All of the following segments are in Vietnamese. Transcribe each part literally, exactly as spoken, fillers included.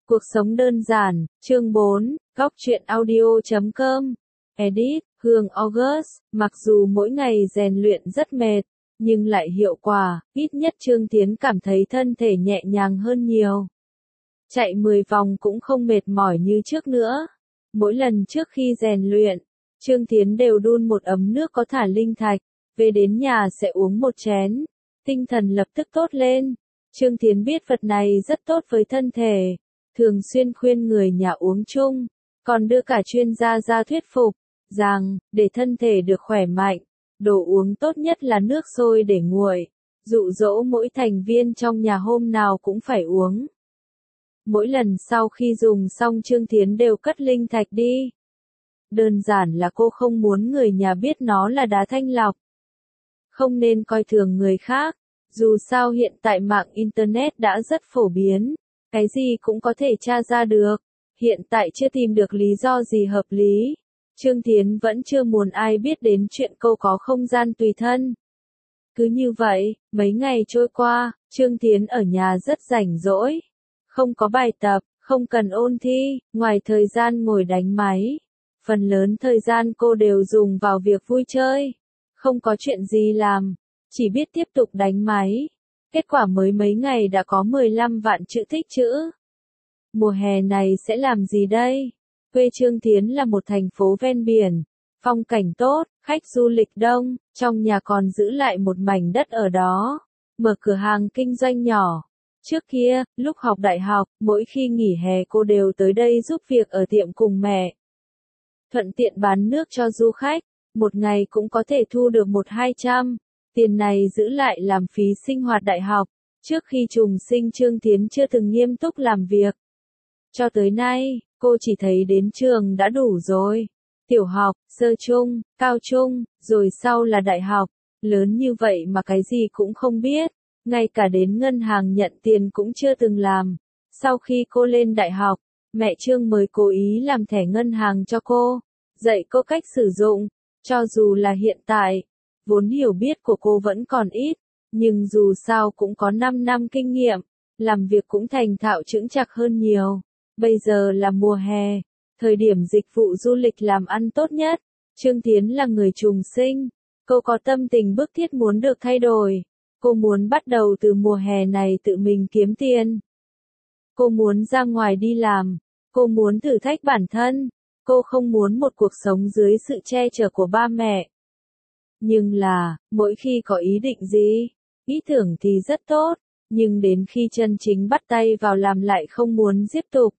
Cuộc sống đơn giản, chương bốn, góc truyện audio chấm com. Edit, Hương August, mặc dù mỗi ngày rèn luyện rất mệt, nhưng lại hiệu quả, ít nhất Trương Tiến cảm thấy thân thể nhẹ nhàng hơn nhiều. Chạy mười vòng cũng không mệt mỏi như trước nữa. Mỗi lần trước khi rèn luyện, Trương Tiến đều đun một ấm nước có thả linh thạch, về đến nhà sẽ uống một chén, tinh thần lập tức tốt lên. Trương Tiến biết vật này rất tốt với thân thể, thường xuyên khuyên người nhà uống chung, còn đưa cả chuyên gia ra thuyết phục, rằng, để thân thể được khỏe mạnh, đồ uống tốt nhất là nước sôi để nguội, dụ dỗ mỗi thành viên trong nhà hôm nào cũng phải uống. Mỗi lần sau khi dùng xong Trương Tiến đều cất linh thạch đi. Đơn giản là cô không muốn người nhà biết nó là đá thanh lọc. Không nên coi thường người khác, dù sao hiện tại mạng Internet đã rất phổ biến, cái gì cũng có thể tra ra được, hiện tại chưa tìm được lý do gì hợp lý. Trương Tiến vẫn chưa muốn ai biết đến chuyện cô có không gian tùy thân. Cứ như vậy, mấy ngày trôi qua, Trương Tiến ở nhà rất rảnh rỗi. Không có bài tập, không cần ôn thi, ngoài thời gian ngồi đánh máy. Phần lớn thời gian cô đều dùng vào việc vui chơi. Không có chuyện gì làm, chỉ biết tiếp tục đánh máy. Kết quả mới mấy ngày đã có mười lăm vạn chữ thích chữ. Mùa hè này sẽ làm gì đây? Quê Trương Tiến là một thành phố ven biển, phong cảnh tốt, khách du lịch đông, trong nhà còn giữ lại một mảnh đất ở đó, mở cửa hàng kinh doanh nhỏ. Trước kia, lúc học đại học, mỗi khi nghỉ hè cô đều tới đây giúp việc ở tiệm cùng mẹ. Thuận tiện bán nước cho du khách, một ngày cũng có thể thu được một hai trăm. Tiền này giữ lại làm phí sinh hoạt đại học. Trước khi trùng sinh Trương Tiến chưa từng nghiêm túc làm việc. Cho tới nay, cô chỉ thấy đến trường đã đủ rồi. Tiểu học, sơ trung, cao trung, rồi sau là đại học. Lớn như vậy mà cái gì cũng không biết. Ngay cả đến ngân hàng nhận tiền cũng chưa từng làm. Sau khi cô lên đại học, mẹ Trương mới cố ý làm thẻ ngân hàng cho cô, dạy cô cách sử dụng. Cho dù là hiện tại, vốn hiểu biết của cô vẫn còn ít, nhưng dù sao cũng có năm năm kinh nghiệm, làm việc cũng thành thạo chững chạc hơn nhiều. Bây giờ là mùa hè, thời điểm dịch vụ du lịch làm ăn tốt nhất. Trương Tiến là người trùng sinh, cô có tâm tình bức thiết muốn được thay đổi. Cô muốn bắt đầu từ mùa hè này tự mình kiếm tiền. Cô muốn ra ngoài đi làm, cô muốn thử thách bản thân, cô không muốn một cuộc sống dưới sự che chở của ba mẹ. Nhưng là, mỗi khi có ý định gì, ý tưởng thì rất tốt, nhưng đến khi chân chính bắt tay vào làm lại không muốn tiếp tục.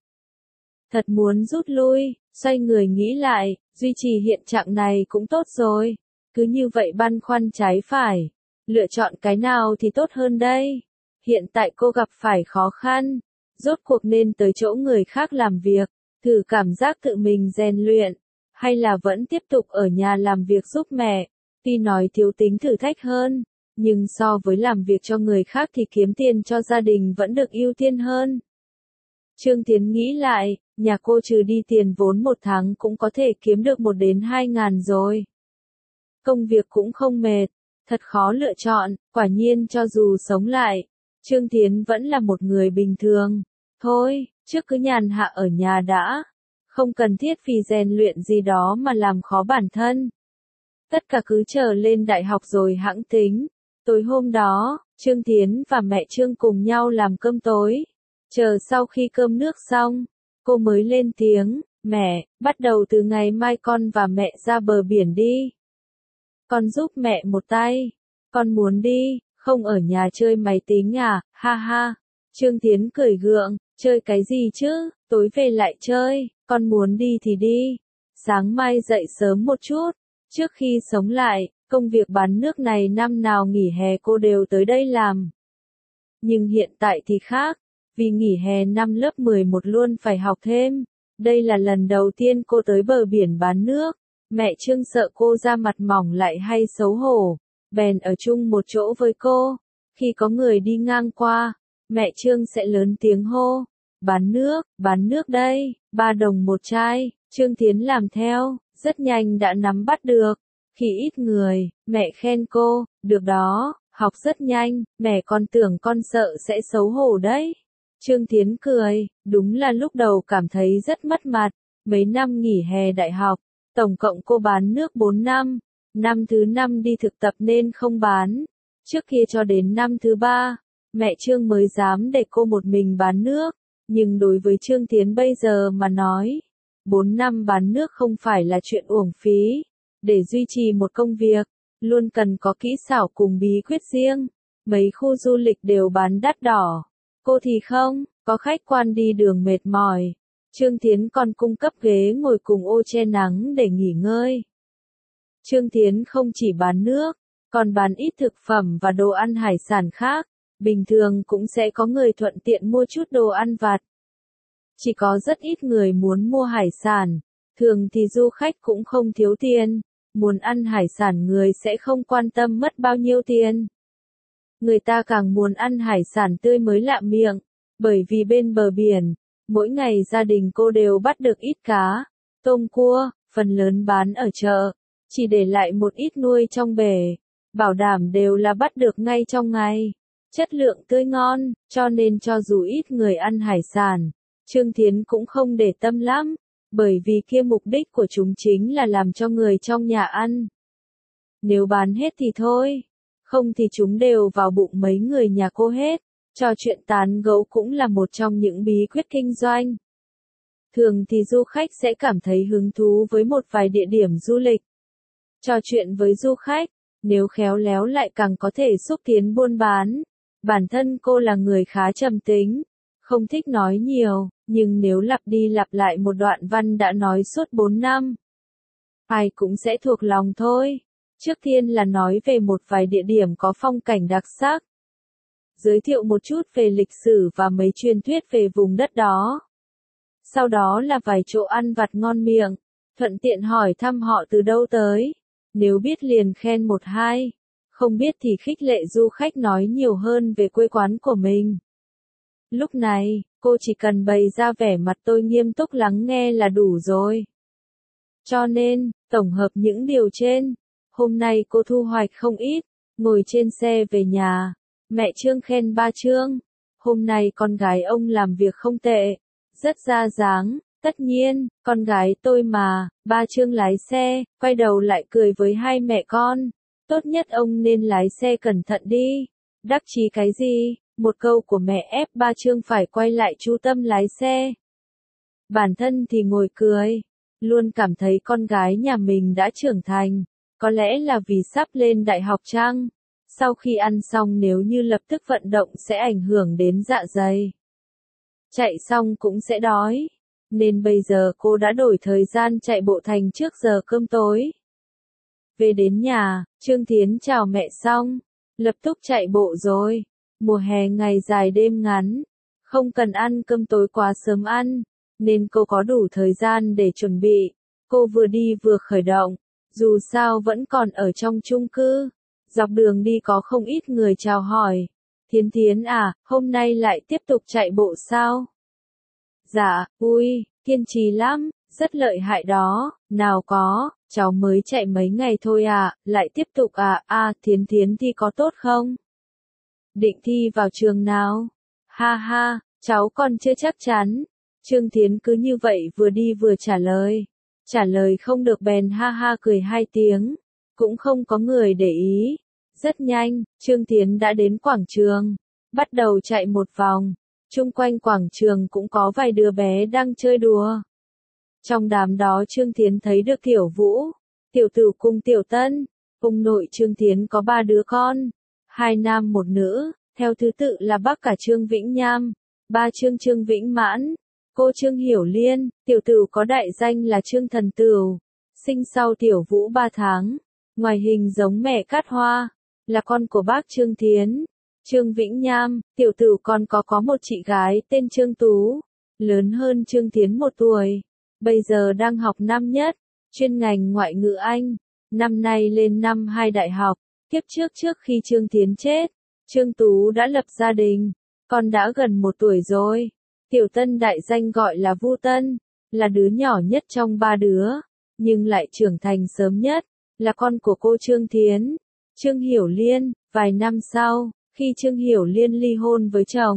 Thật muốn rút lui, xoay người nghĩ lại, duy trì hiện trạng này cũng tốt rồi. Cứ như vậy băn khoăn trái phải, lựa chọn cái nào thì tốt hơn đây. Hiện tại cô gặp phải khó khăn, rốt cuộc nên tới chỗ người khác làm việc, thử cảm giác tự mình rèn luyện, hay là vẫn tiếp tục ở nhà làm việc giúp mẹ. Tuy nói thiếu tính thử thách hơn, nhưng so với làm việc cho người khác thì kiếm tiền cho gia đình vẫn được ưu tiên hơn. Trương Tiến nghĩ lại, nhà cô trừ đi tiền vốn một tháng cũng có thể kiếm được một đến hai ngàn rồi. Công việc cũng không mệt, thật khó lựa chọn, quả nhiên cho dù sống lại, Trương Tiến vẫn là một người bình thường. Thôi, trước cứ nhàn hạ ở nhà đã, không cần thiết vì rèn luyện gì đó mà làm khó bản thân. Tất cả cứ chờ lên đại học rồi hẵng tính. Tối hôm đó, Trương Tiến và mẹ Trương cùng nhau làm cơm tối. Chờ sau khi cơm nước xong, cô mới lên tiếng, mẹ, bắt đầu từ ngày mai con và mẹ ra bờ biển đi. Con giúp mẹ một tay. Con muốn đi, không ở nhà chơi máy tính à, ha ha. Trương Tiến cười gượng, chơi cái gì chứ, tối về lại chơi, con muốn đi thì đi. Sáng mai dậy sớm một chút. Trước khi sống lại, công việc bán nước này năm nào nghỉ hè cô đều tới đây làm. Nhưng hiện tại thì khác, vì nghỉ hè năm lớp mười một luôn phải học thêm. Đây là lần đầu tiên cô tới bờ biển bán nước. Mẹ Trương sợ cô da mặt mỏng lại hay xấu hổ, bèn ở chung một chỗ với cô. Khi có người đi ngang qua, mẹ Trương sẽ lớn tiếng hô, bán nước, bán nước đây, ba đồng một chai. Trương Tiến làm theo, rất nhanh đã nắm bắt được. Khi ít người, mẹ khen cô, được đó, học rất nhanh, mẹ còn tưởng con sợ sẽ xấu hổ đấy. Trương Thiến cười, đúng là lúc đầu cảm thấy rất mất mặt, mấy năm nghỉ hè đại học, tổng cộng cô bán nước bốn năm, năm thứ năm đi thực tập nên không bán, trước kia cho đến năm thứ ba, mẹ Trương mới dám để cô một mình bán nước, nhưng đối với Trương Thiến bây giờ mà nói, bốn năm bán nước không phải là chuyện uổng phí, để duy trì một công việc, luôn cần có kỹ xảo cùng bí quyết riêng, mấy khu du lịch đều bán đắt đỏ, cô thì không, có khách quan đi đường mệt mỏi, Trương Thiến còn cung cấp ghế ngồi cùng ô che nắng để nghỉ ngơi. Trương Thiến không chỉ bán nước, còn bán ít thực phẩm và đồ ăn hải sản khác, bình thường cũng sẽ có người thuận tiện mua chút đồ ăn vặt. Chỉ có rất ít người muốn mua hải sản, thường thì du khách cũng không thiếu tiền, muốn ăn hải sản người sẽ không quan tâm mất bao nhiêu tiền. Người ta càng muốn ăn hải sản tươi mới lạ miệng, bởi vì bên bờ biển, mỗi ngày gia đình cô đều bắt được ít cá, tôm cua, phần lớn bán ở chợ, chỉ để lại một ít nuôi trong bể, bảo đảm đều là bắt được ngay trong ngày, chất lượng tươi ngon, cho nên cho dù ít người ăn hải sản, Trương Thiến cũng không để tâm lắm, bởi vì kia mục đích của chúng chính là làm cho người trong nhà ăn. Nếu bán hết thì thôi, không thì chúng đều vào bụng mấy người nhà cô hết, trò chuyện tán gẫu cũng là một trong những bí quyết kinh doanh. Thường thì du khách sẽ cảm thấy hứng thú với một vài địa điểm du lịch. Trò chuyện với du khách, nếu khéo léo lại càng có thể xúc tiến buôn bán. Bản thân cô là người khá trầm tính, không thích nói nhiều, nhưng nếu lặp đi lặp lại một đoạn văn đã nói suốt bốn năm, ai cũng sẽ thuộc lòng thôi. Trước tiên là nói về một vài địa điểm có phong cảnh đặc sắc. Giới thiệu một chút về lịch sử và mấy truyền thuyết về vùng đất đó. Sau đó là vài chỗ ăn vặt ngon miệng, thuận tiện hỏi thăm họ từ đâu tới. Nếu biết liền khen một hai, không biết thì khích lệ du khách nói nhiều hơn về quê quán của mình. Lúc này, cô chỉ cần bày ra vẻ mặt tôi nghiêm túc lắng nghe là đủ rồi. Cho nên, tổng hợp những điều trên, hôm nay cô thu hoạch không ít, ngồi trên xe về nhà, mẹ Trương khen ba Trương, hôm nay con gái ông làm việc không tệ, rất ra dáng, tất nhiên, con gái tôi mà, ba Trương lái xe, quay đầu lại cười với hai mẹ con, tốt nhất ông nên lái xe cẩn thận đi, đắc chí cái gì, một câu của mẹ ép ba Trương phải quay lại chú tâm lái xe. Bản thân thì ngồi cười, luôn cảm thấy con gái nhà mình đã trưởng thành. Có lẽ là vì sắp lên đại học chăng? Sau khi ăn xong nếu như lập tức vận động sẽ ảnh hưởng đến dạ dày. Chạy xong cũng sẽ đói. Nên bây giờ cô đã đổi thời gian chạy bộ thành trước giờ cơm tối. Về đến nhà, Trương Thiến chào mẹ xong. Lập tức chạy bộ rồi. Mùa hè ngày dài đêm ngắn. Không cần ăn cơm tối quá sớm ăn. Nên cô có đủ thời gian để chuẩn bị. Cô vừa đi vừa khởi động. Dù sao vẫn còn ở trong chung cư, dọc đường đi có không ít người chào hỏi. Thiến Thiến à, hôm nay lại tiếp tục chạy bộ sao? Dạ, ui, kiên trì lắm, rất lợi hại đó, nào có, cháu mới chạy mấy ngày thôi à, lại tiếp tục à, à, Thiến Thiến thi có tốt không? Định thi vào trường nào? Ha ha, cháu còn chưa chắc chắn. Trương Thiến cứ như vậy vừa đi vừa trả lời. Trả lời không được bèn ha ha cười hai tiếng, cũng không có người để ý. Rất nhanh, Trương Thiến đã đến quảng trường, bắt đầu chạy một vòng, chung quanh quảng trường cũng có vài đứa bé đang chơi đùa. Trong đám đó Trương Thiến thấy được Tiểu Vũ, Tiểu Tử cùng Tiểu Tân, ông nội Trương Thiến có ba đứa con, hai nam một nữ, theo thứ tự là bác cả Trương Vĩnh Nham, ba Trương Trương Vĩnh Mãn. Cô Trương Hiểu Liên, tiểu tử có đại danh là Trương Thần Tửu, sinh sau Tiểu Vũ ba tháng, ngoài hình giống mẹ Cát Hoa, là con của bác Trương Thiến. Trương Vĩnh Nham, tiểu tử còn có có một chị gái tên Trương Tú, lớn hơn Trương Thiến một tuổi, bây giờ đang học năm nhất, chuyên ngành ngoại ngữ Anh, năm nay lên năm hai đại học, kiếp trước trước khi Trương Thiến chết, Trương Tú đã lập gia đình, con đã gần một tuổi rồi. Tiểu Tân đại danh gọi là Vu Tân, là đứa nhỏ nhất trong ba đứa, nhưng lại trưởng thành sớm nhất, là con của cô Trương Thiến. Trương Hiểu Liên, vài năm sau, khi Trương Hiểu Liên ly hôn với chồng,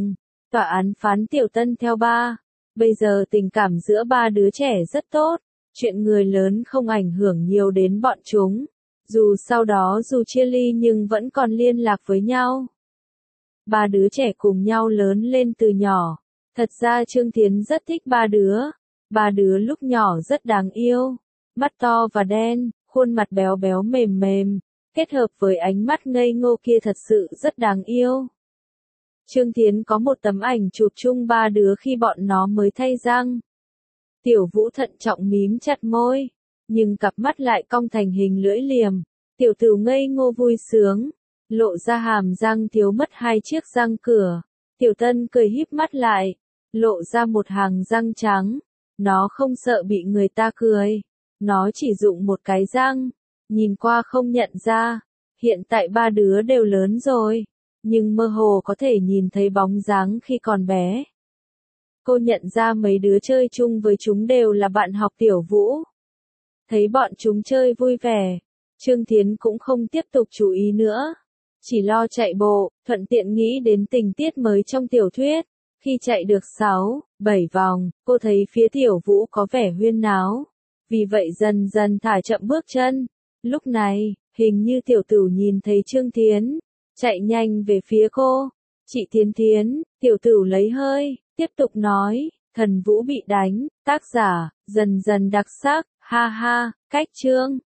Tòa án phán Tiểu Tân theo ba. Bây giờ tình cảm giữa ba đứa trẻ rất tốt, chuyện người lớn không ảnh hưởng nhiều đến bọn chúng. Dù sau đó dù chia ly nhưng vẫn còn liên lạc với nhau. Ba đứa trẻ cùng nhau lớn lên từ nhỏ. Thật ra Trương Thiến rất thích ba đứa. Ba đứa lúc nhỏ rất đáng yêu. Mắt to và đen, khuôn mặt béo béo mềm mềm, kết hợp với ánh mắt ngây ngô kia thật sự rất đáng yêu. Trương Thiến có một tấm ảnh chụp chung ba đứa khi bọn nó mới thay răng. Tiểu Vũ thận trọng mím chặt môi, nhưng cặp mắt lại cong thành hình lưỡi liềm. Tiểu Tửu ngây ngô vui sướng, lộ ra hàm răng thiếu mất hai chiếc răng cửa. Tiểu Tân cười híp mắt lại, lộ ra một hàng răng trắng. Nó không sợ bị người ta cười. Nó chỉ dụng một cái răng, nhìn qua không nhận ra. Hiện tại ba đứa đều lớn rồi, nhưng mơ hồ có thể nhìn thấy bóng dáng khi còn bé. Cô nhận ra mấy đứa chơi chung với chúng đều là bạn học Tiểu Vũ. Thấy bọn chúng chơi vui vẻ, Trương Thiến cũng không tiếp tục chú ý nữa. Chỉ lo chạy bộ, thuận tiện nghĩ đến tình tiết mới trong tiểu thuyết. Khi chạy được sáu, bảy vòng, cô thấy phía Tiểu Vũ có vẻ huyên náo. Vì vậy dần dần thả chậm bước chân. Lúc này, hình như Tiểu Tửu nhìn thấy Trương Thiến, chạy nhanh về phía cô. Chị Thiến Thiến, Tiểu Tửu lấy hơi, tiếp tục nói, Thần Vũ bị đánh, tác giả, dần dần đặc sắc, ha ha, cách chương.